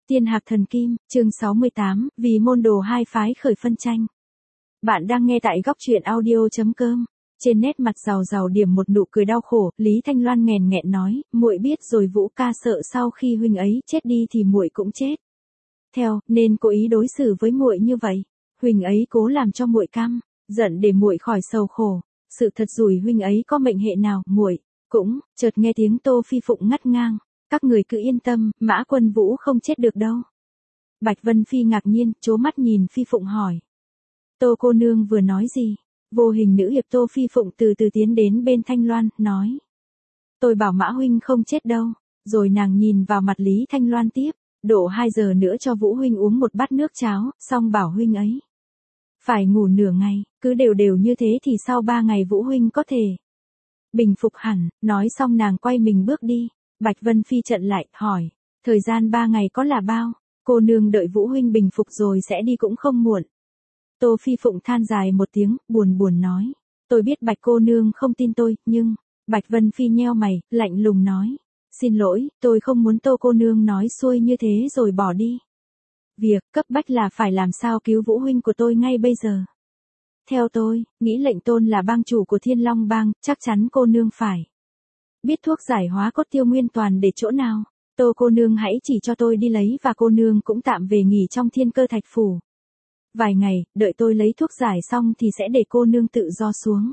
Tiên Hạc Thần Kim, chương 68, vì môn đồ hai phái khởi phân tranh. Bạn đang nghe tại góc truyện audio.com. Trên nét mặt giàu giàu điểm một nụ cười đau khổ, Lý Thanh Loan nghèn nghẹn nói, muội biết rồi Vũ ca sợ sau khi huynh ấy chết đi thì muội cũng chết. Theo, nên cố ý đối xử với muội như vậy. Huynh ấy cố làm cho muội căm giận để muội khỏi sầu khổ. Sự thật rủi huynh ấy có mệnh hệ nào, muội cũng. Chợt nghe tiếng Tô Phi Phụng ngắt ngang. Các người cứ yên tâm, Mã Quân Vũ không chết được đâu. Bạch Vân Phi ngạc nhiên, trố mắt nhìn Phi Phụng hỏi. Tô cô nương vừa nói gì? Vô hình nữ hiệp Tô Phi Phụng từ từ tiến đến bên Thanh Loan, nói. Tôi bảo Mã huynh không chết đâu. Rồi nàng nhìn vào mặt Lý Thanh Loan tiếp. Độ 2 giờ nữa cho Vũ huynh uống một bát nước cháo, xong bảo huynh ấy. Phải ngủ nửa ngày, cứ đều đều như thế thì sau 3 ngày Vũ huynh có thể bình phục hẳn. Nói xong nàng quay mình bước đi. Bạch Vân Phi chặn lại, hỏi. Thời gian 3 ngày có là bao? Cô nương đợi Vũ huynh bình phục rồi sẽ đi cũng không muộn. Tô Phi Phụng than dài một tiếng, buồn buồn nói. Tôi biết Bạch cô nương không tin tôi, nhưng. Bạch Vân Phi nheo mày, lạnh lùng nói. Xin lỗi, tôi không muốn Tô cô nương nói xuôi như thế rồi bỏ đi. Việc cấp bách là phải làm sao cứu Vũ huynh của tôi ngay bây giờ. Theo tôi, nghĩ lệnh tôn là bang chủ của Thiên Long bang, chắc chắn cô nương phải biết thuốc giải hóa cốt tiêu nguyên toàn để chỗ nào. Tô cô nương hãy chỉ cho tôi đi lấy và cô nương cũng tạm về nghỉ trong Thiên Cơ Thạch phủ. Vài ngày, đợi tôi lấy thuốc giải xong thì sẽ để cô nương tự do xuống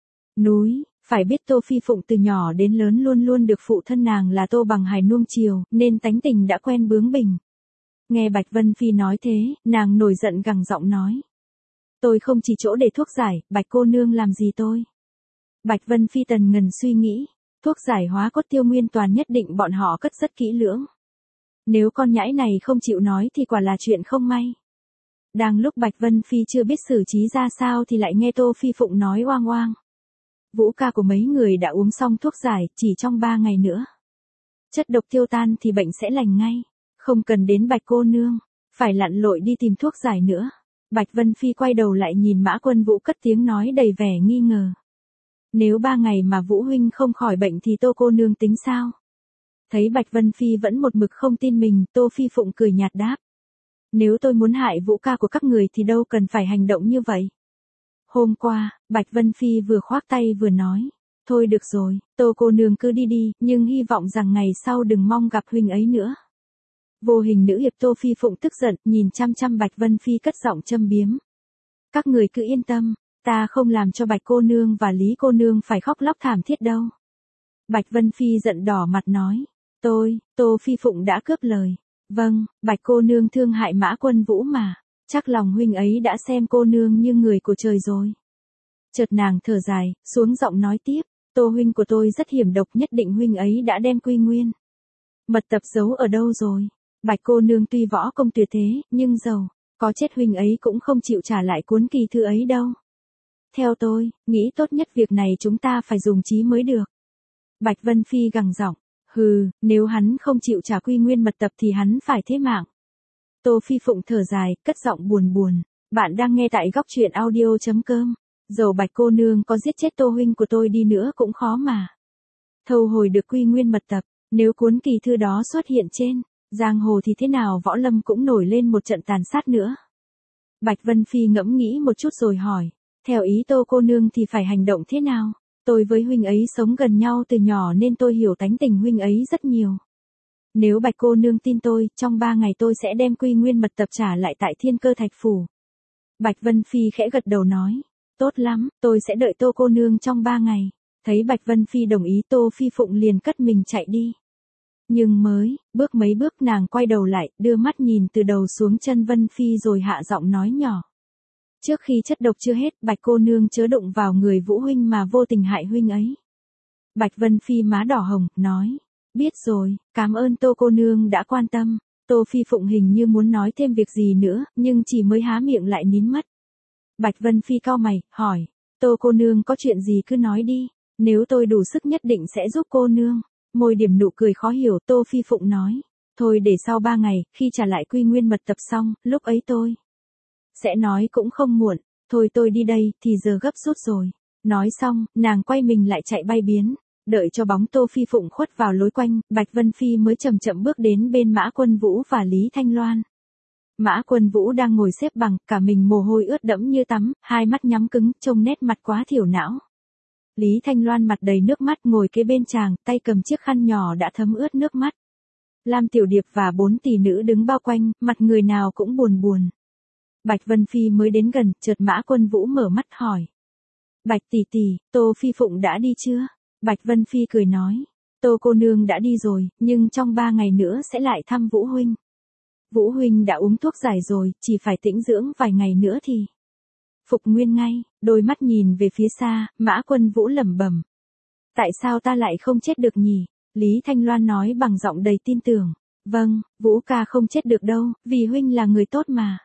núi. Phải biết Tô Phi Phụng từ nhỏ đến lớn luôn luôn được phụ thân nàng là Tô Bằng Hải nuông chiều, nên tánh tình đã quen bướng bỉnh. Nghe Bạch Vân Phi nói thế, nàng nổi giận gằn giọng nói. Tôi không chỉ chỗ để thuốc giải, Bạch cô nương làm gì tôi? Bạch Vân Phi tần ngần suy nghĩ. Thuốc giải hóa cốt tiêu nguyên toàn nhất định bọn họ cất rất kỹ lưỡng. Nếu con nhãi này không chịu nói thì quả là chuyện không may. Đang lúc Bạch Vân Phi chưa biết xử trí ra sao thì lại nghe Tô Phi Phụng nói oang oang. Vũ ca của mấy người đã uống xong thuốc giải, chỉ trong 3 ngày nữa. Chất độc tiêu tan thì bệnh sẽ lành ngay. Không cần đến Bạch cô nương, phải lặn lội đi tìm thuốc giải nữa. Bạch Vân Phi quay đầu lại nhìn Mã Quân Vũ cất tiếng nói đầy vẻ nghi ngờ. Nếu 3 ngày mà Vũ huynh không khỏi bệnh thì Tô cô nương tính sao? Thấy Bạch Vân Phi vẫn một mực không tin mình, Tô Phi Phụng cười nhạt đáp. Nếu tôi muốn hại Vũ ca của các người thì đâu cần phải hành động như vậy. Hôm qua, Bạch Vân Phi vừa khoác tay vừa nói. Thôi được rồi, Tô cô nương cứ đi đi, nhưng hy vọng rằng ngày sau đừng mong gặp huynh ấy nữa. Vô hình nữ hiệp Tô Phi Phụng tức giận, nhìn chăm chăm Bạch Vân Phi cất giọng châm biếm. Các người cứ yên tâm. Ta không làm cho Bạch cô nương và Lý cô nương phải khóc lóc thảm thiết đâu. Bạch Vân Phi giận đỏ mặt nói. Tô Phi Phụng đã cướp lời. Vâng, Bạch cô nương thương hại Mã Quân Vũ mà. Chắc lòng huynh ấy đã xem cô nương như người của trời rồi. Chợt nàng thở dài, xuống giọng nói tiếp. Tô huynh của tôi rất hiểm độc, nhất định huynh ấy đã đem quy nguyên mật tập giấu ở đâu rồi. Bạch cô nương tuy võ công tuyệt thế, nhưng dầu có chết huynh ấy cũng không chịu trả lại cuốn kỳ thư ấy đâu. Theo tôi, nghĩ tốt nhất việc này chúng ta phải dùng trí mới được. Bạch Vân Phi gằn giọng. Hừ, nếu hắn không chịu trả quy nguyên mật tập thì hắn phải thế mạng. Tô Phi Phụng thở dài, cất giọng buồn buồn. Bạn đang nghe tại góc truyện audio.com. Dầu Bạch cô nương có giết chết Tô huynh của tôi đi nữa cũng khó mà thâu hồi được quy nguyên mật tập. Nếu cuốn kỳ thư đó xuất hiện trên giang hồ thì thế nào võ lâm cũng nổi lên một trận tàn sát nữa. Bạch Vân Phi ngẫm nghĩ một chút rồi hỏi. Theo ý Tô cô nương thì phải hành động thế nào? Tôi với huynh ấy sống gần nhau từ nhỏ nên tôi hiểu tánh tình huynh ấy rất nhiều. Nếu Bạch cô nương tin tôi, trong 3 ngày tôi sẽ đem quy nguyên mật tập trả lại tại Thiên Cơ Thạch phủ. Bạch Vân Phi khẽ gật đầu nói. Tốt lắm, tôi sẽ đợi Tô cô nương trong 3 ngày. Thấy Bạch Vân Phi đồng ý, Tô Phi Phụng liền cất mình chạy đi. Nhưng bước mấy bước nàng quay đầu lại, đưa mắt nhìn từ đầu xuống chân Vân Phi rồi hạ giọng nói nhỏ. Trước khi chất độc chưa hết, Bạch cô nương chớ đụng vào người Vũ huynh mà vô tình hại huynh ấy. Bạch Vân Phi má đỏ hồng, nói. Biết rồi, cảm ơn Tô cô nương đã quan tâm. Tô Phi Phụng hình như muốn nói thêm việc gì nữa, nhưng chỉ mới há miệng lại nín mất. Bạch Vân Phi cau mày, hỏi. Tô cô nương có chuyện gì cứ nói đi. Nếu tôi đủ sức nhất định sẽ giúp cô nương. Môi điểm nụ cười khó hiểu, Tô Phi Phụng nói. Thôi để sau 3 ngày, khi trả lại quy nguyên mật tập xong, lúc ấy tôi sẽ nói cũng không muộn. Thôi tôi đi đây, thì giờ gấp rút rồi. Nói xong, nàng quay mình lại chạy bay biến. Đợi cho bóng Tô Phi Phụng khuất vào lối quanh, Bạch Vân Phi mới chậm chậm bước đến bên Mã Quân Vũ và Lý Thanh Loan. Mã Quân Vũ đang ngồi xếp bằng, cả mình mồ hôi ướt đẫm như tắm, hai mắt nhắm cứng, trông nét mặt quá thiểu não. Lý Thanh Loan mặt đầy nước mắt ngồi kế bên chàng, tay cầm chiếc khăn nhỏ đã thấm ướt nước mắt. Lam Tiểu Điệp và 4 tỷ nữ đứng bao quanh, mặt người nào cũng buồn buồn. Bạch Vân Phi mới đến gần, chợt Mã Quân Vũ mở mắt hỏi. Bạch tỷ tỷ, Tô Phi Phụng đã đi chưa? Bạch Vân Phi cười nói. Tô cô nương đã đi rồi, nhưng trong 3 ngày nữa sẽ lại thăm Vũ huynh. Vũ huynh đã uống thuốc giải rồi, chỉ phải tĩnh dưỡng vài ngày nữa thì phục nguyên ngay. Đôi mắt nhìn về phía xa, Mã Quân Vũ lẩm bẩm. Tại sao ta lại không chết được nhỉ? Lý Thanh Loan nói bằng giọng đầy tin tưởng. Vâng, Vũ ca không chết được đâu, vì huynh là người tốt mà.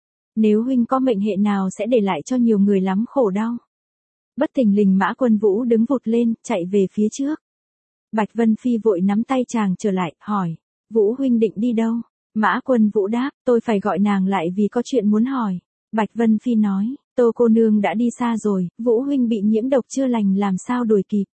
Nếu huynh có mệnh hệ nào sẽ để lại cho nhiều người lắm khổ đau. Bất thình lình Mã Quân Vũ đứng vụt lên, chạy về phía trước. Bạch Vân Phi vội nắm tay chàng trở lại, hỏi. Vũ huynh định đi đâu? Mã Quân Vũ đáp, tôi phải gọi nàng lại vì có chuyện muốn hỏi. Bạch Vân Phi nói, Tô cô nương đã đi xa rồi, Vũ huynh bị nhiễm độc chưa lành làm sao đuổi kịp.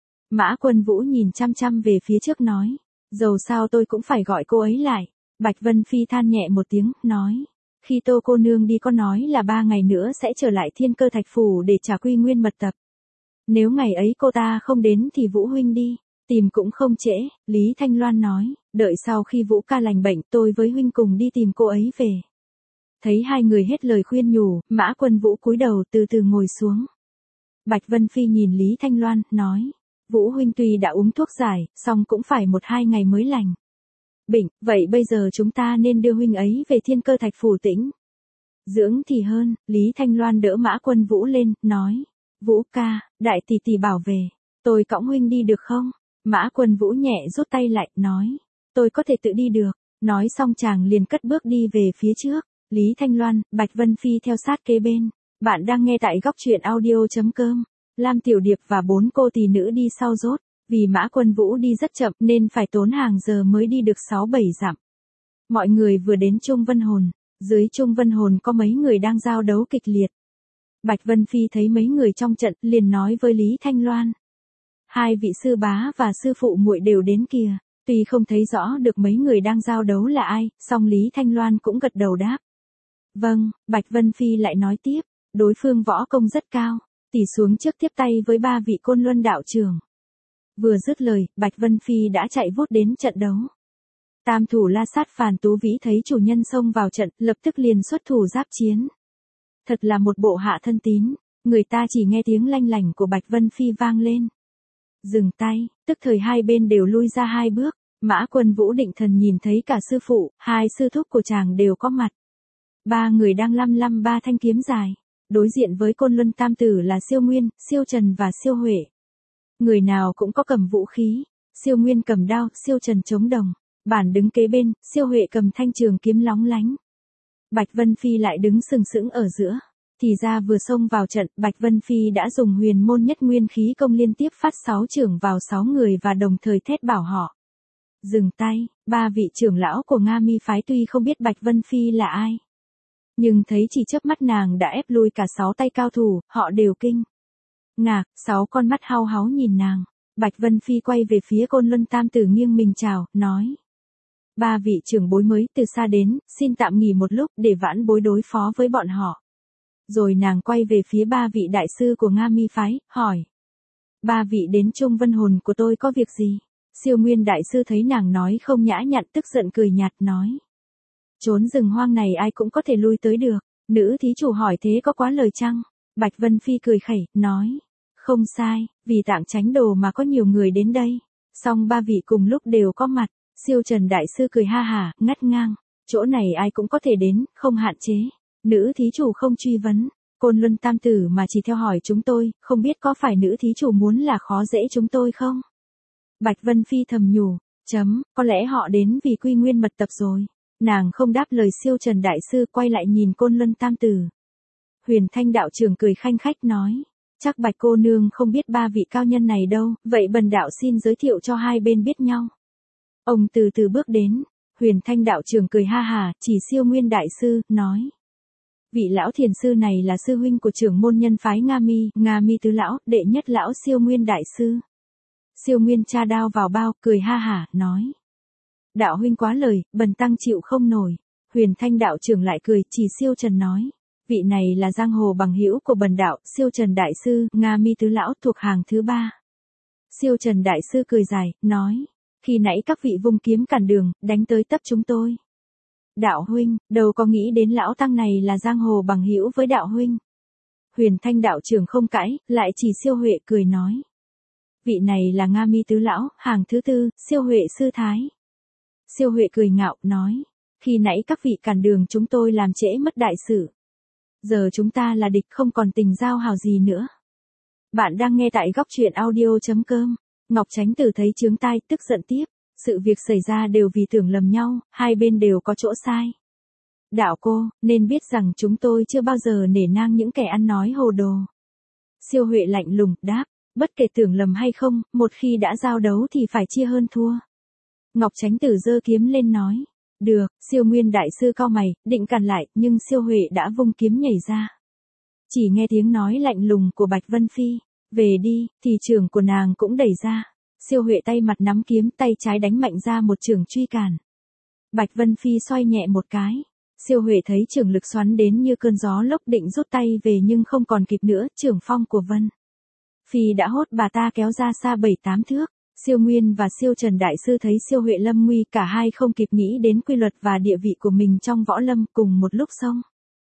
Mã Quân Vũ nhìn chăm chăm về phía trước nói, dầu sao tôi cũng phải gọi cô ấy lại. Bạch Vân Phi than nhẹ một tiếng, nói, khi Tô cô nương đi có nói là 3 ngày nữa sẽ trở lại Thiên Cơ Thạch Phủ để trả quy nguyên mật tập. Nếu ngày ấy cô ta không đến thì Vũ huynh đi, tìm cũng không trễ. Lý Thanh Loan nói, đợi sau khi Vũ ca lành bệnh tôi với huynh cùng đi tìm cô ấy về. Thấy hai người hết lời khuyên nhủ, Mã Quân Vũ cúi đầu từ từ ngồi xuống. Bạch Vân Phi nhìn Lý Thanh Loan, nói, Vũ huynh tuy đã uống thuốc giải, song cũng phải 1-2 ngày mới lành. Bệnh, vậy bây giờ chúng ta nên đưa huynh ấy về Thiên Cơ Thạch Phủ tĩnh dưỡng thì hơn. Lý Thanh Loan đỡ Mã Quân Vũ lên, nói, Vũ ca, đại tỷ tỷ bảo về, tôi cõng huynh đi được không? Mã Quân Vũ nhẹ rút tay lại, nói, tôi có thể tự đi được. Nói xong chàng liền cất bước đi về phía trước. Lý Thanh Loan, Bạch Vân Phi theo sát kế bên. Bạn đang nghe tại góc truyện audio.com. Lam Tiểu Điệp và 4 cô tỷ nữ đi sau rốt. Vì Mã Quân Vũ đi rất chậm nên phải tốn hàng giờ mới đi được 6-7 dặm. Mọi người vừa đến Trung Vân Hồn. Dưới Trung Vân Hồn có mấy người đang giao đấu kịch liệt. Bạch Vân Phi thấy mấy người trong trận liền nói với Lý Thanh Loan. Hai vị sư bá và sư phụ muội đều đến kìa. Tuy không thấy rõ được mấy người đang giao đấu là ai, song Lý Thanh Loan cũng gật đầu đáp. Vâng, Bạch Vân Phi lại nói tiếp, đối phương võ công rất cao, tỷ xuống trước tiếp tay với 3 vị Côn Luân đạo trưởng. Vừa dứt lời, Bạch Vân Phi đã chạy vút đến trận đấu. Tam thủ La Sát Phàn Tú Vĩ thấy chủ nhân xông vào trận, lập tức liền xuất thủ giáp chiến. Thật là một bộ hạ thân tín, người ta chỉ nghe tiếng lanh lảnh của Bạch Vân Phi vang lên. Dừng tay, tức thời hai bên đều lui ra 2 bước, Mã Quân Vũ định thần nhìn thấy cả sư phụ, 2 sư thúc của chàng đều có mặt. 3 người đang lăm 3 thanh kiếm dài, đối diện với Côn Luân tam tử là Siêu Nguyên, Siêu Trần và Siêu Huệ. Người nào cũng có cầm vũ khí, Siêu Nguyên cầm đao, Siêu Trần chống đồng, bản đứng kế bên, Siêu Huệ cầm thanh trường kiếm lóng lánh. Bạch Vân Phi lại đứng sừng sững ở giữa. Thì ra vừa xông vào trận, Bạch Vân Phi đã dùng huyền môn nhất nguyên khí công liên tiếp phát 6 chưởng vào 6 người và đồng thời thét bảo họ. Dừng tay, 3 vị trưởng lão của Nga Mi phái tuy không biết Bạch Vân Phi là ai. Nhưng thấy chỉ chớp mắt nàng đã ép lui cả 6 tay cao thủ, họ đều kinh ngạc, 6 con mắt hao háo nhìn nàng. Bạch Vân Phi quay về phía Côn Luân tam tử nghiêng mình chào, nói. 3 vị trưởng bối mới từ xa đến, xin tạm nghỉ một lúc để vãn bối đối phó với bọn họ. Rồi nàng quay về phía 3 vị đại sư của Nga Mi phái, hỏi. 3 vị đến Trung Vân Hồn của tôi có việc gì? Siêu Nguyên đại sư thấy nàng nói không nhã nhặn tức giận cười nhạt nói. Trốn rừng hoang này ai cũng có thể lui tới được. Nữ thí chủ hỏi thế có quá lời chăng? Bạch Vân Phi cười khẩy, nói. Không sai, vì Tạng Chánh Đồ mà có nhiều người đến đây. Song 3 vị cùng lúc đều có mặt. Siêu Trần đại sư cười ha hả, ngắt ngang. Chỗ này ai cũng có thể đến, không hạn chế. Nữ thí chủ không truy vấn. Côn Luân tam tử mà chỉ theo hỏi chúng tôi, không biết có phải nữ thí chủ muốn là khó dễ chúng tôi không? Bạch Vân Phi thầm nhủ, có lẽ họ đến vì quy nguyên mật tập rồi. Nàng không đáp lời Siêu Trần đại sư, quay lại nhìn Côn Luân tam tử. Huyền Thanh đạo trưởng cười khanh khách nói, chắc Bạch cô nương không biết 3 vị cao nhân này đâu, vậy bần đạo xin giới thiệu cho hai bên biết nhau. Ông từ từ bước đến, Huyền Thanh đạo trưởng cười ha hà, chỉ Siêu Nguyên đại sư, nói. Vị lão thiền sư này là sư huynh của trưởng môn nhân phái Nga Mi tứ lão, đệ nhất lão Siêu Nguyên đại sư. Siêu Nguyên tra đao vào bao, cười ha hả, nói. Đạo huynh quá lời, bần tăng chịu không nổi. Huyền Thanh đạo trưởng lại cười, chỉ Siêu Trần nói. Vị này là giang hồ bằng hữu của bần đạo, Siêu Trần đại sư, Nga Mi tứ lão thuộc hàng thứ 3. Siêu Trần đại sư cười dài, nói. Khi nãy các vị vung kiếm cản đường, đánh tới tấp chúng tôi. Đạo huynh, đâu có nghĩ đến lão tăng này là giang hồ bằng hữu với đạo huynh. Huyền Thanh đạo trưởng không cãi, lại chỉ Siêu Huệ cười nói. Vị này là Nga Mi tứ lão, hàng thứ 4, Siêu Huệ sư thái. Siêu Huệ cười ngạo, nói. Khi nãy các vị cản đường chúng tôi làm trễ mất đại sự. Giờ chúng ta là địch không còn tình giao hào gì nữa. Bạn đang nghe tại góc truyện audio.com. Ngọc Chánh Tử thấy chướng tai, tức giận tiếp. Sự việc xảy ra đều vì tưởng lầm nhau, hai bên đều có chỗ sai. Đạo cô, nên biết rằng chúng tôi chưa bao giờ nể nang những kẻ ăn nói hồ đồ. Siêu Huệ lạnh lùng, đáp. Bất kể tưởng lầm hay không, một khi đã giao đấu thì phải chia hơn thua. Ngọc Chánh Tử giơ kiếm lên nói. Được, Siêu Nguyên đại sư cau mày, định cản lại, nhưng Siêu Huệ đã vung kiếm nhảy ra. Chỉ nghe tiếng nói lạnh lùng của Bạch Vân Phi. Về đi, thì trường của nàng cũng đẩy ra. Siêu Huệ tay mặt nắm kiếm, tay trái đánh mạnh ra một trường truy cản. Bạch Vân Phi xoay nhẹ một cái. Siêu Huệ thấy trường lực xoắn đến như cơn gió lốc định rút tay về nhưng không còn kịp nữa, trường phong của Vân Phi đã hốt bà ta kéo ra xa 7-8 thước. Siêu Nguyên và Siêu Trần đại sư thấy Siêu Huệ lâm nguy, cả hai không kịp nghĩ đến quy luật và địa vị của mình trong võ lâm, cùng một lúc xông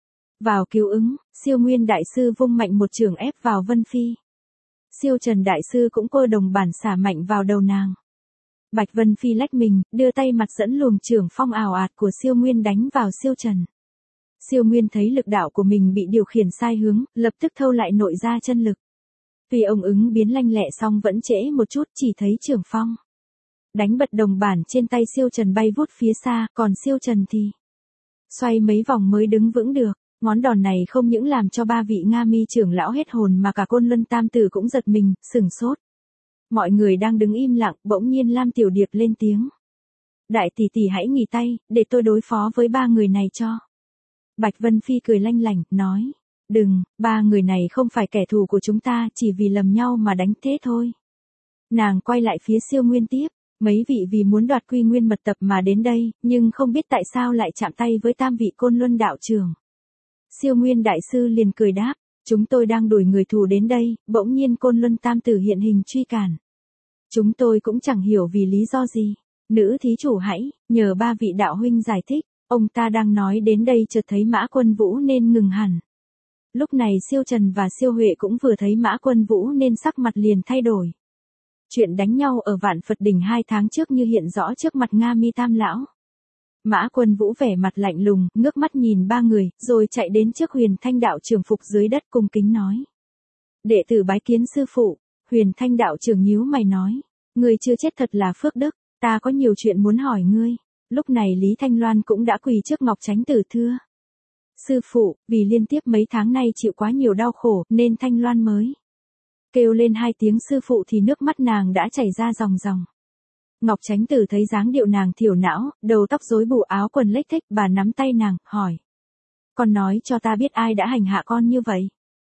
vào cứu ứng. Siêu Nguyên đại sư vung mạnh một chưởng ép vào Vân Phi. Siêu Trần đại sư cũng cô đồng bản xả mạnh vào đầu nàng. Bạch Vân Phi lách mình, đưa tay mặt dẫn luồng chưởng phong ảo ạt của Siêu Nguyên đánh vào Siêu Trần. Siêu Nguyên thấy lực đạo của mình bị điều khiển sai hướng, lập tức thâu lại nội ra chân lực. Vì ông ứng biến lanh lẹ xong vẫn trễ một chút, chỉ thấy chưởng phong đánh bật đồng bản trên tay Siêu Trần bay vút phía xa, còn Siêu Trần thì xoay mấy vòng mới đứng vững được. Ngón đòn này không những làm cho ba vị Nga Mi trưởng lão hết hồn mà cả Côn Luân Tam Tử cũng giật mình, sửng sốt. Mọi người đang đứng im lặng, bỗng nhiên Lam Tiểu Điệp lên tiếng. Đại tỷ tỷ hãy nghỉ tay, để tôi đối phó với ba người này cho. Bạch Vân Phi cười lanh lảnh, nói. Đừng, ba người này không phải kẻ thù của chúng ta, chỉ vì lầm nhau mà đánh thế thôi. Nàng quay lại phía Siêu Nguyên tiếp. Mấy vị vì muốn đoạt Quy Nguyên mật tập mà đến đây, nhưng không biết tại sao lại chạm tay với tam vị Côn Luân đạo trưởng. Siêu Nguyên đại sư liền cười đáp, chúng tôi đang đuổi người thù đến đây, bỗng nhiên Côn Luân Tam Tử hiện hình truy cản. Chúng tôi cũng chẳng hiểu vì lý do gì. Nữ thí chủ hãy, nhờ ba vị đạo huynh giải thích, ông ta đang nói đến đây chợt thấy Mã Quân Vũ nên ngừng hẳn. Lúc này Siêu Trần và Siêu Huệ cũng vừa thấy Mã Quân Vũ nên sắc mặt liền thay đổi. Chuyện đánh nhau ở Vạn Phật Đỉnh 2 tháng trước như hiện rõ trước mặt Nga Mi Tam lão. Mã Quân Vũ vẻ mặt lạnh lùng, ngước mắt nhìn ba người, rồi chạy đến trước Huyền Thanh đạo trưởng phục dưới đất cung kính nói. Đệ tử bái kiến sư phụ. Huyền Thanh đạo trưởng nhíu mày nói. Ngươi chưa chết thật là phước đức, ta có nhiều chuyện muốn hỏi ngươi. Lúc này Lý Thanh Loan cũng đã quỳ trước Ngọc Chánh Tử thưa. Sư phụ, vì liên tiếp mấy tháng nay chịu quá nhiều đau khổ, nên Thanh Loan mới kêu lên 2 tiếng sư phụ thì nước mắt nàng đã chảy ra ròng ròng. Ngọc Chánh Tử thấy dáng điệu nàng thiểu não, đầu tóc rối bù áo quần lếch thếch, bà nắm tay nàng, hỏi. Con nói cho ta biết ai đã hành hạ con như vậy?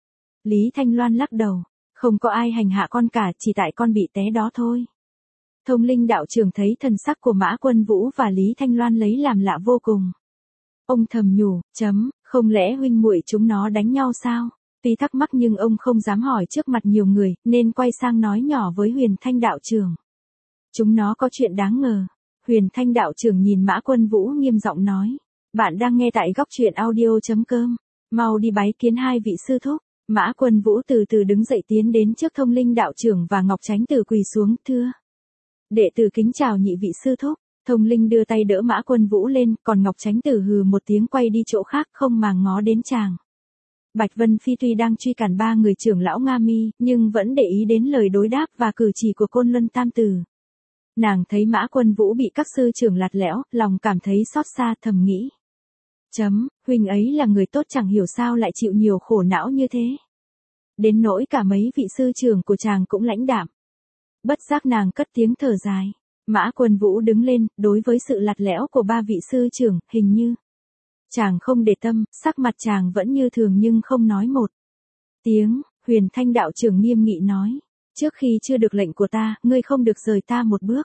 Lý Thanh Loan lắc đầu. Không có ai hành hạ con cả, chỉ tại con bị té đó thôi. Thông Linh đạo trưởng thấy thần sắc của Mã Quân Vũ và Lý Thanh Loan lấy làm lạ vô cùng. Ông thầm nhủ, không lẽ huynh muội chúng nó đánh nhau sao? Tuy thắc mắc nhưng ông không dám hỏi trước mặt nhiều người, nên quay sang nói nhỏ với Huyền Thanh đạo trưởng. Chúng nó có chuyện đáng ngờ. Huyền Thanh đạo trưởng nhìn Mã Quân Vũ nghiêm giọng nói. Bạn đang nghe tại góc truyện audio.com. Mau đi bái kiến 2 vị sư thúc. Mã Quân Vũ từ từ đứng dậy tiến đến trước Thông Linh đạo trưởng và Ngọc Chánh Tử quỳ xuống, thưa. Đệ tử kính chào nhị vị sư thúc. Thông Linh đưa tay đỡ Mã Quân Vũ lên, còn Ngọc Chánh Tử hừ một tiếng quay đi chỗ khác không màng ngó đến chàng. Bạch Vân Phi tuy đang truy cản ba người trưởng lão Nga Mi, nhưng vẫn để ý đến lời đối đáp và cử chỉ của Côn Luân Tam Tử. Nàng thấy Mã Quân Vũ bị các sư trưởng lạt lẽo, lòng cảm thấy xót xa, thầm nghĩ. Huynh ấy là người tốt chẳng hiểu sao lại chịu nhiều khổ não như thế. Đến nỗi cả mấy vị sư trưởng của chàng cũng lãnh đạm. Bất giác nàng cất tiếng thở dài. Mã Quân Vũ đứng lên, đối với sự lạt lẽo của ba vị sư trưởng, hình như chàng không để tâm, sắc mặt chàng vẫn như thường nhưng không nói một tiếng. Huyền Thanh đạo trưởng nghiêm nghị nói. Trước khi chưa được lệnh của ta, ngươi không được rời ta một bước.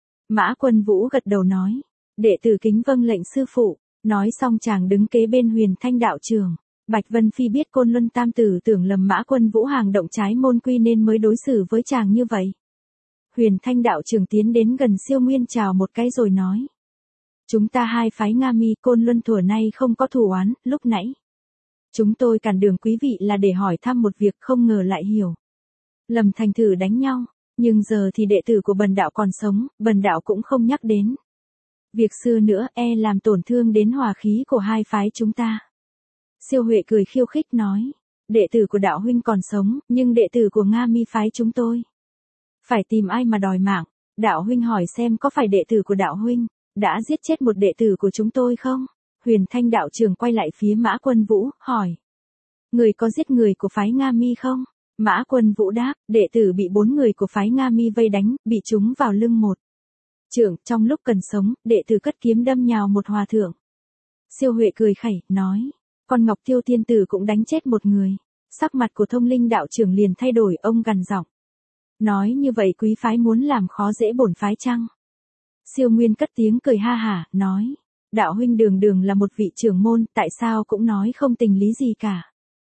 Mã Quân Vũ gật đầu nói. Đệ tử kính vâng lệnh sư phụ. Nói xong chàng đứng kế bên Huyền Thanh đạo trưởng. Bạch Vân Phi biết Côn Luân Tam Tử tưởng lầm Mã Quân Vũ hàng động trái môn quy nên mới đối xử với chàng như vậy. Huyền Thanh đạo trưởng tiến đến gần Siêu Nguyên chào một cái rồi nói. Chúng ta hai phái Nga Mi Côn Luân thuở nay không có thù oán, lúc nãy. Chúng tôi cản đường quý vị là để hỏi thăm một việc không ngờ lại hiểu. Lầm thành thử đánh nhau, nhưng giờ thì đệ tử của bần đạo còn sống, bần đạo cũng không nhắc đến. Việc xưa nữa làm tổn thương đến hòa khí của hai phái chúng ta. Siêu Huệ cười khiêu khích nói, đệ tử của đạo huynh còn sống, nhưng đệ tử của Nga Mi phái chúng tôi. Phải tìm ai mà đòi mạng, đạo huynh hỏi xem có phải đệ tử của đạo huynh, đã giết chết một đệ tử của chúng tôi không? Huyền Thanh đạo trưởng quay lại phía Mã Quân Vũ, hỏi. Người có giết người của phái Nga Mi không? Mã Quân Vũ đáp, đệ tử bị 4 người của phái Nga Mi vây đánh, bị trúng vào lưng một. Trưởng, trong lúc cần sống, đệ tử cất kiếm đâm nhào một hòa thượng. Siêu Huệ cười khẩy, nói. Con Ngọc Tiêu Tiên Tử cũng đánh chết một người. Sắc mặt của Thông Linh đạo trưởng liền thay đổi, ông gằn giọng. Nói như vậy quý phái muốn làm khó dễ bổn phái chăng? Siêu Nguyên cất tiếng cười ha hả, nói. Đạo huynh đường đường là một vị trưởng môn, tại sao cũng nói không tình lý gì cả.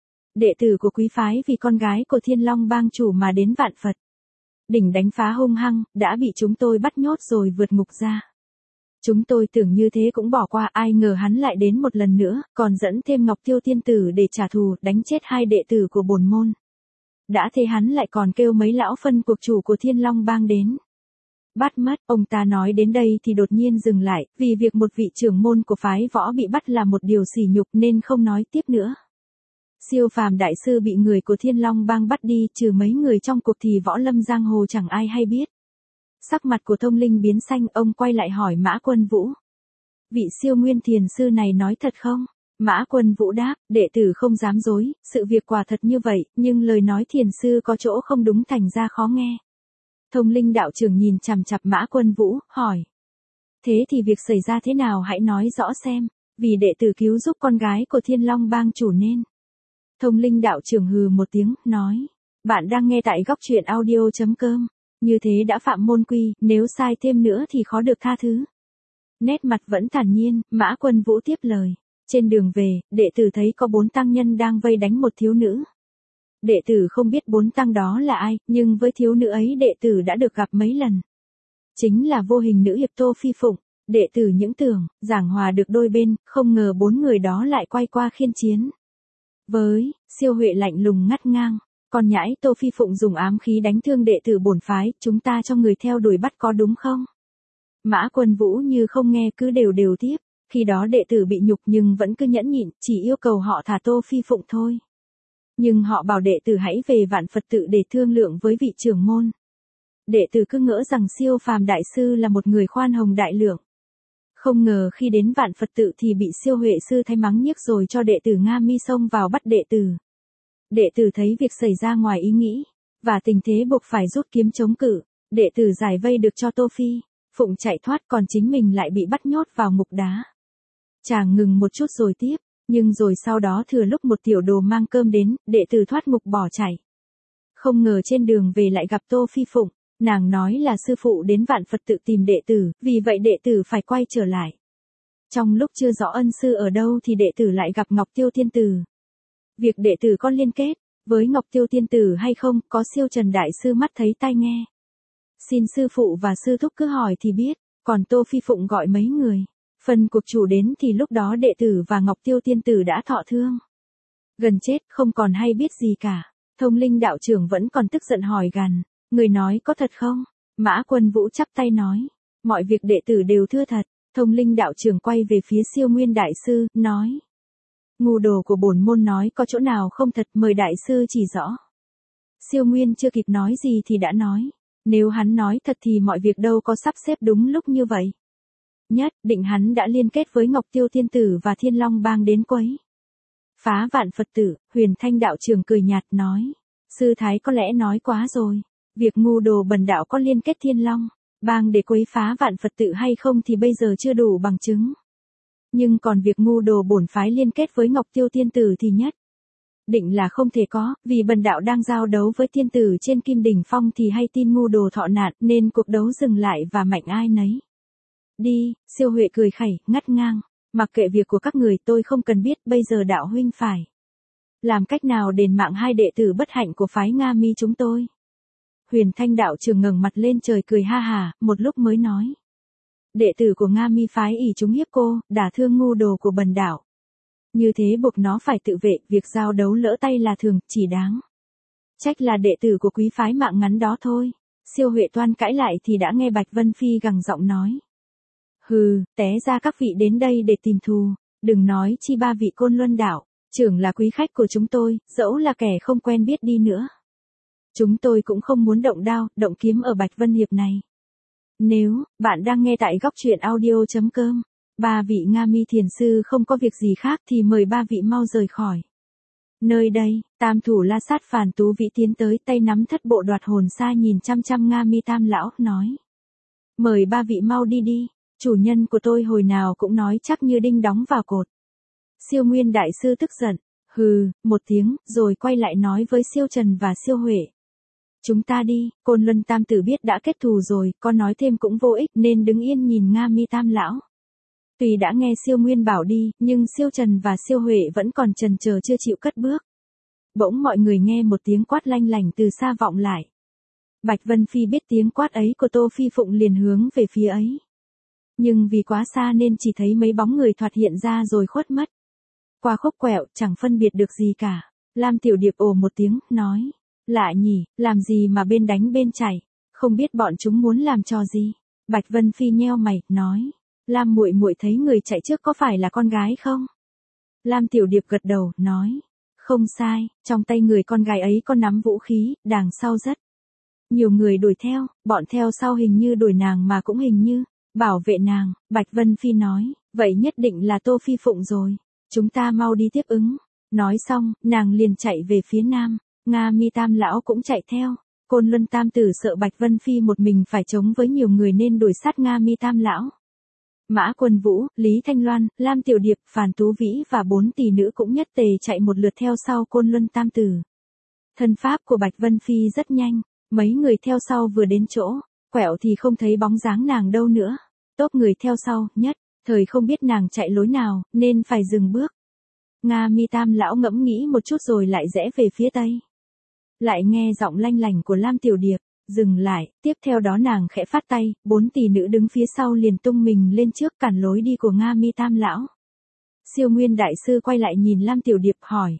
Đệ tử của quý phái vì con gái của Thiên Long bang chủ mà đến vạn Phật. Đỉnh đánh phá hung hăng, đã bị chúng tôi bắt nhốt rồi vượt ngục ra. Chúng tôi tưởng như thế cũng bỏ qua, ai ngờ hắn lại đến một lần nữa, còn dẫn thêm Ngọc Tiêu Tiên Tử để trả thù, đánh chết 2 đệ tử của bổn môn. Đã thế hắn lại còn kêu mấy lão phân cuộc chủ của Thiên Long bang đến. Bắt mất, ông ta nói đến đây thì đột nhiên dừng lại, vì việc một vị trưởng môn của phái võ bị bắt là một điều sỉ nhục nên không nói tiếp nữa. Siêu phàm đại sư bị người của Thiên Long bang bắt đi, trừ mấy người trong cuộc thì võ lâm giang hồ chẳng ai hay biết. Sắc mặt của Thông Linh biến xanh, ông quay lại hỏi Mã Quân Vũ. Vị Siêu Nguyên thiền sư này nói thật không? Mã Quân Vũ đáp, đệ tử không dám dối, sự việc quả thật như vậy, nhưng lời nói thiền sư có chỗ không đúng thành ra khó nghe. Thông Linh đạo trưởng nhìn chằm chằm Mã Quân Vũ, hỏi. Thế thì việc xảy ra thế nào hãy nói rõ xem, vì đệ tử cứu giúp con gái của Thiên Long bang chủ nên. Thông Linh đạo trưởng hừ một tiếng, nói. Bạn đang nghe tại góc truyện audio.com. Như thế đã phạm môn quy, nếu sai thêm nữa thì khó được tha thứ. Nét mặt vẫn thản nhiên, Mã Quân Vũ tiếp lời. Trên đường về, đệ tử thấy có 4 tăng nhân đang vây đánh một thiếu nữ. Đệ tử không biết 4 tăng đó là ai, nhưng với thiếu nữ ấy đệ tử đã được gặp mấy lần. Chính là vô hình nữ hiệp Tô Phi Phụng. Đệ tử những tưởng, giảng hòa được đôi bên, không ngờ 4 người đó lại quay qua khiên chiến. Với, Siêu Huệ lạnh lùng ngắt ngang. Còn nhãi Tô Phi Phụng dùng ám khí đánh thương đệ tử bổn phái, chúng ta cho người theo đuổi bắt có đúng không? Mã Quân Vũ như không nghe cứ đều tiếp, khi đó đệ tử bị nhục nhưng vẫn cứ nhẫn nhịn, chỉ yêu cầu họ thả Tô Phi Phụng thôi. Nhưng họ bảo đệ tử hãy về Vạn Phật tự để thương lượng với vị trưởng môn. Đệ tử cứ ngỡ rằng siêu phàm đại sư là một người khoan hồng đại lượng. Không ngờ khi đến Vạn Phật tự thì bị Siêu Huệ sư thay mắng nhiếc rồi cho đệ tử Nga Mi xông vào bắt đệ tử. Đệ tử thấy việc xảy ra ngoài ý nghĩ, và tình thế buộc phải rút kiếm chống cự, đệ tử giải vây được cho Tô Phi Phụng chạy thoát, còn chính mình lại bị bắt nhốt vào ngục đá. Chàng ngừng một chút rồi tiếp, nhưng rồi sau đó thừa lúc một tiểu đồ mang cơm đến, đệ tử thoát ngục bỏ chạy. Không ngờ trên đường về lại gặp Tô Phi Phụng, nàng nói là sư phụ đến Vạn Phật tự tìm đệ tử, vì vậy đệ tử phải quay trở lại. Trong lúc chưa rõ ân sư ở đâu thì đệ tử lại gặp Ngọc Tiêu Tiên Tử. Việc đệ tử có liên kết với Ngọc Tiêu Tiên Tử hay không, có Siêu Trần đại sư mắt thấy tai nghe. Xin sư phụ và sư thúc cứ hỏi thì biết, còn Tô Phi Phụng gọi mấy người. Phần cuộc chủ đến thì lúc đó đệ tử và Ngọc Tiêu Tiên Tử đã thọ thương. Gần chết, không còn hay biết gì cả. Thông Linh đạo trưởng vẫn còn tức giận hỏi gằn, người nói có thật không? Mã Quân Vũ chắp tay nói, mọi việc đệ tử đều thưa thật. Thông Linh đạo trưởng quay về phía Siêu Nguyên đại sư, nói. Ngu đồ của bổn môn nói có chỗ nào không thật, mời đại sư chỉ rõ. Siêu Nguyên chưa kịp nói gì thì đã nói. Nếu hắn nói thật thì mọi việc đâu có sắp xếp đúng lúc như vậy. Nhất định hắn đã liên kết với Ngọc Tiêu Tiên Tử và Thiên Long bang đến quấy phá Vạn Phật tự. Huyền Thanh đạo trưởng cười nhạt nói. Sư thái có lẽ nói quá rồi. Việc ngu đồ bần đạo có liên kết Thiên Long bang để quấy phá Vạn Phật tự hay không thì bây giờ chưa đủ bằng chứng. Nhưng còn việc ngu đồ bổn phái liên kết với Ngọc Tiêu Tiên Tử thì nhất Định là không thể có, vì bần đạo đang giao đấu với tiên tử trên Kim Đỉnh Phong thì hay tin ngu đồ thọ nạn, nên cuộc đấu dừng lại và mạnh ai nấy. Đi, Siêu Huệ cười khẩy, ngắt ngang. Mặc kệ việc của các người tôi không cần biết, bây giờ đạo huynh phải làm cách nào đền mạng hai đệ tử bất hạnh của phái Nga Mi chúng tôi. Huyền Thanh đạo trưởng ngẩng mặt lên trời cười ha hà, một lúc mới nói. Đệ tử của Nga Mi phái ỷ chúng hiếp cô, đả thương ngu đồ của bần đạo. Như thế buộc nó phải tự vệ, việc giao đấu lỡ tay là thường, chỉ đáng. Trách là đệ tử của quý phái mạng ngắn đó thôi. Siêu Huệ toan cãi lại thì đã nghe Bạch Vân Phi gằn giọng nói. Hừ, té ra các vị đến đây để tìm thù, đừng nói chi ba vị Côn Luân đạo, trưởng là quý khách của chúng tôi, dẫu là kẻ không quen biết đi nữa. Chúng tôi cũng không muốn động đao, động kiếm ở Bạch Vân Hiệp này. Nếu, bạn đang nghe tại góc truyện audio.com, ba vị Nga Mi thiền sư không có việc gì khác thì mời ba vị mau rời khỏi. Nơi đây, tam thủ La Sát Phàn Tú Vĩ tiến tới tay nắm thất bộ đoạt hồn xa nhìn chăm chăm Nga Mi tam lão, nói. Mời ba vị mau đi đi, chủ nhân của tôi hồi nào cũng nói chắc như đinh đóng vào cột. Siêu Nguyên đại sư tức giận, hừ, một tiếng, rồi quay lại nói với Siêu Trần và Siêu Huệ. Chúng ta đi, Côn Luân tam tử biết đã kết thù rồi, có nói thêm cũng vô ích nên đứng yên nhìn Nga Mi tam lão. Tuy đã nghe Siêu Nguyên bảo đi, nhưng Siêu Trần và Siêu Huệ vẫn còn chần chờ chưa chịu cất bước. Bỗng mọi người nghe một tiếng quát lanh lảnh từ xa vọng lại. Bạch Vân Phi biết tiếng quát ấy của Tô Phi Phụng liền hướng về phía ấy. Nhưng vì quá xa nên chỉ thấy mấy bóng người thoạt hiện ra rồi khuất mất. Qua khúc quẹo, chẳng phân biệt được gì cả. Lam Tiểu Điệp ồ một tiếng, nói. Lạ nhỉ, làm gì mà bên đánh bên chảy, không biết bọn chúng muốn làm trò gì. Bạch Vân Phi nheo mày, nói. Lam muội muội thấy người chạy trước có phải là con gái không? Lam Tiểu Điệp gật đầu, nói. Không sai, trong tay người con gái ấy có nắm vũ khí, đằng sau rất nhiều người đuổi theo, bọn theo sau hình như đuổi nàng mà cũng hình như bảo vệ nàng. Bạch Vân Phi nói, vậy nhất định là Tô Phi Phụng rồi, chúng ta mau đi tiếp ứng. Nói xong, nàng liền chạy về phía nam, Nga Mi tam lão cũng chạy theo. Côn Luân tam tử sợ Bạch Vân Phi một mình phải chống với nhiều người nên đuổi sát Nga Mi tam lão. Mã Quân Vũ, Lý Thanh Loan, Lam Tiểu Điệp, Phàn Tú Vĩ và 4 tỷ nữ cũng nhất tề chạy một lượt theo sau Côn Luân tam tử. Thân pháp của Bạch Vân Phi rất nhanh, mấy người theo sau vừa đến chỗ, quẹo thì không thấy bóng dáng nàng đâu nữa. Tốp người theo sau, nhất thời không biết nàng chạy lối nào, nên phải dừng bước. Nga Mi tam lão ngẫm nghĩ một chút rồi lại rẽ về phía tây. Lại nghe giọng lanh lảnh của Lam Tiểu Điệp, dừng lại, tiếp theo đó nàng khẽ phát tay, 4 tỷ nữ đứng phía sau liền tung mình lên trước cản lối đi của Nga Mi tam lão. Siêu Nguyên đại sư quay lại nhìn Lam Tiểu Điệp hỏi.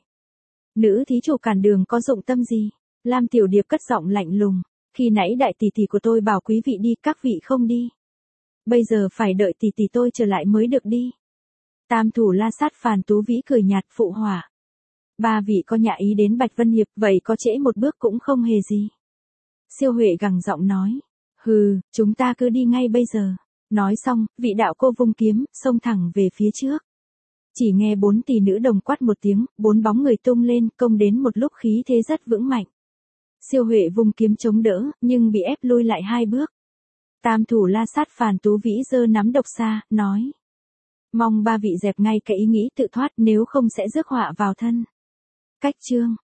Nữ thí chủ cản đường có dụng tâm gì? Lam Tiểu Điệp cất giọng lạnh lùng, khi nãy đại tỷ tỷ của tôi bảo quý vị đi, các vị không đi. Bây giờ phải đợi tỷ tỷ tôi trở lại mới được đi. Tam thủ La Sát Phàn Tú Vĩ cười nhạt phụ hỏa. Ba vị có nhã ý đến Bạch Vân Hiệp, vậy có trễ một bước cũng không hề gì. Siêu Huệ gằn giọng nói. Hừ, chúng ta cứ đi ngay bây giờ. Nói xong, vị đạo cô vung kiếm, xông thẳng về phía trước. Chỉ nghe 4 tỷ nữ đồng quát một tiếng, 4 bóng người tung lên, công đến một lúc khí thế rất vững mạnh. Siêu Huệ vung kiếm chống đỡ, nhưng bị ép lui lại 2 bước. Tam thủ La Sát Phàn Tú Vĩ giơ nắm độc xa, nói. Mong ba vị dẹp ngay cái ý nghĩ tự thoát, nếu không sẽ rước họa vào thân. Cách chương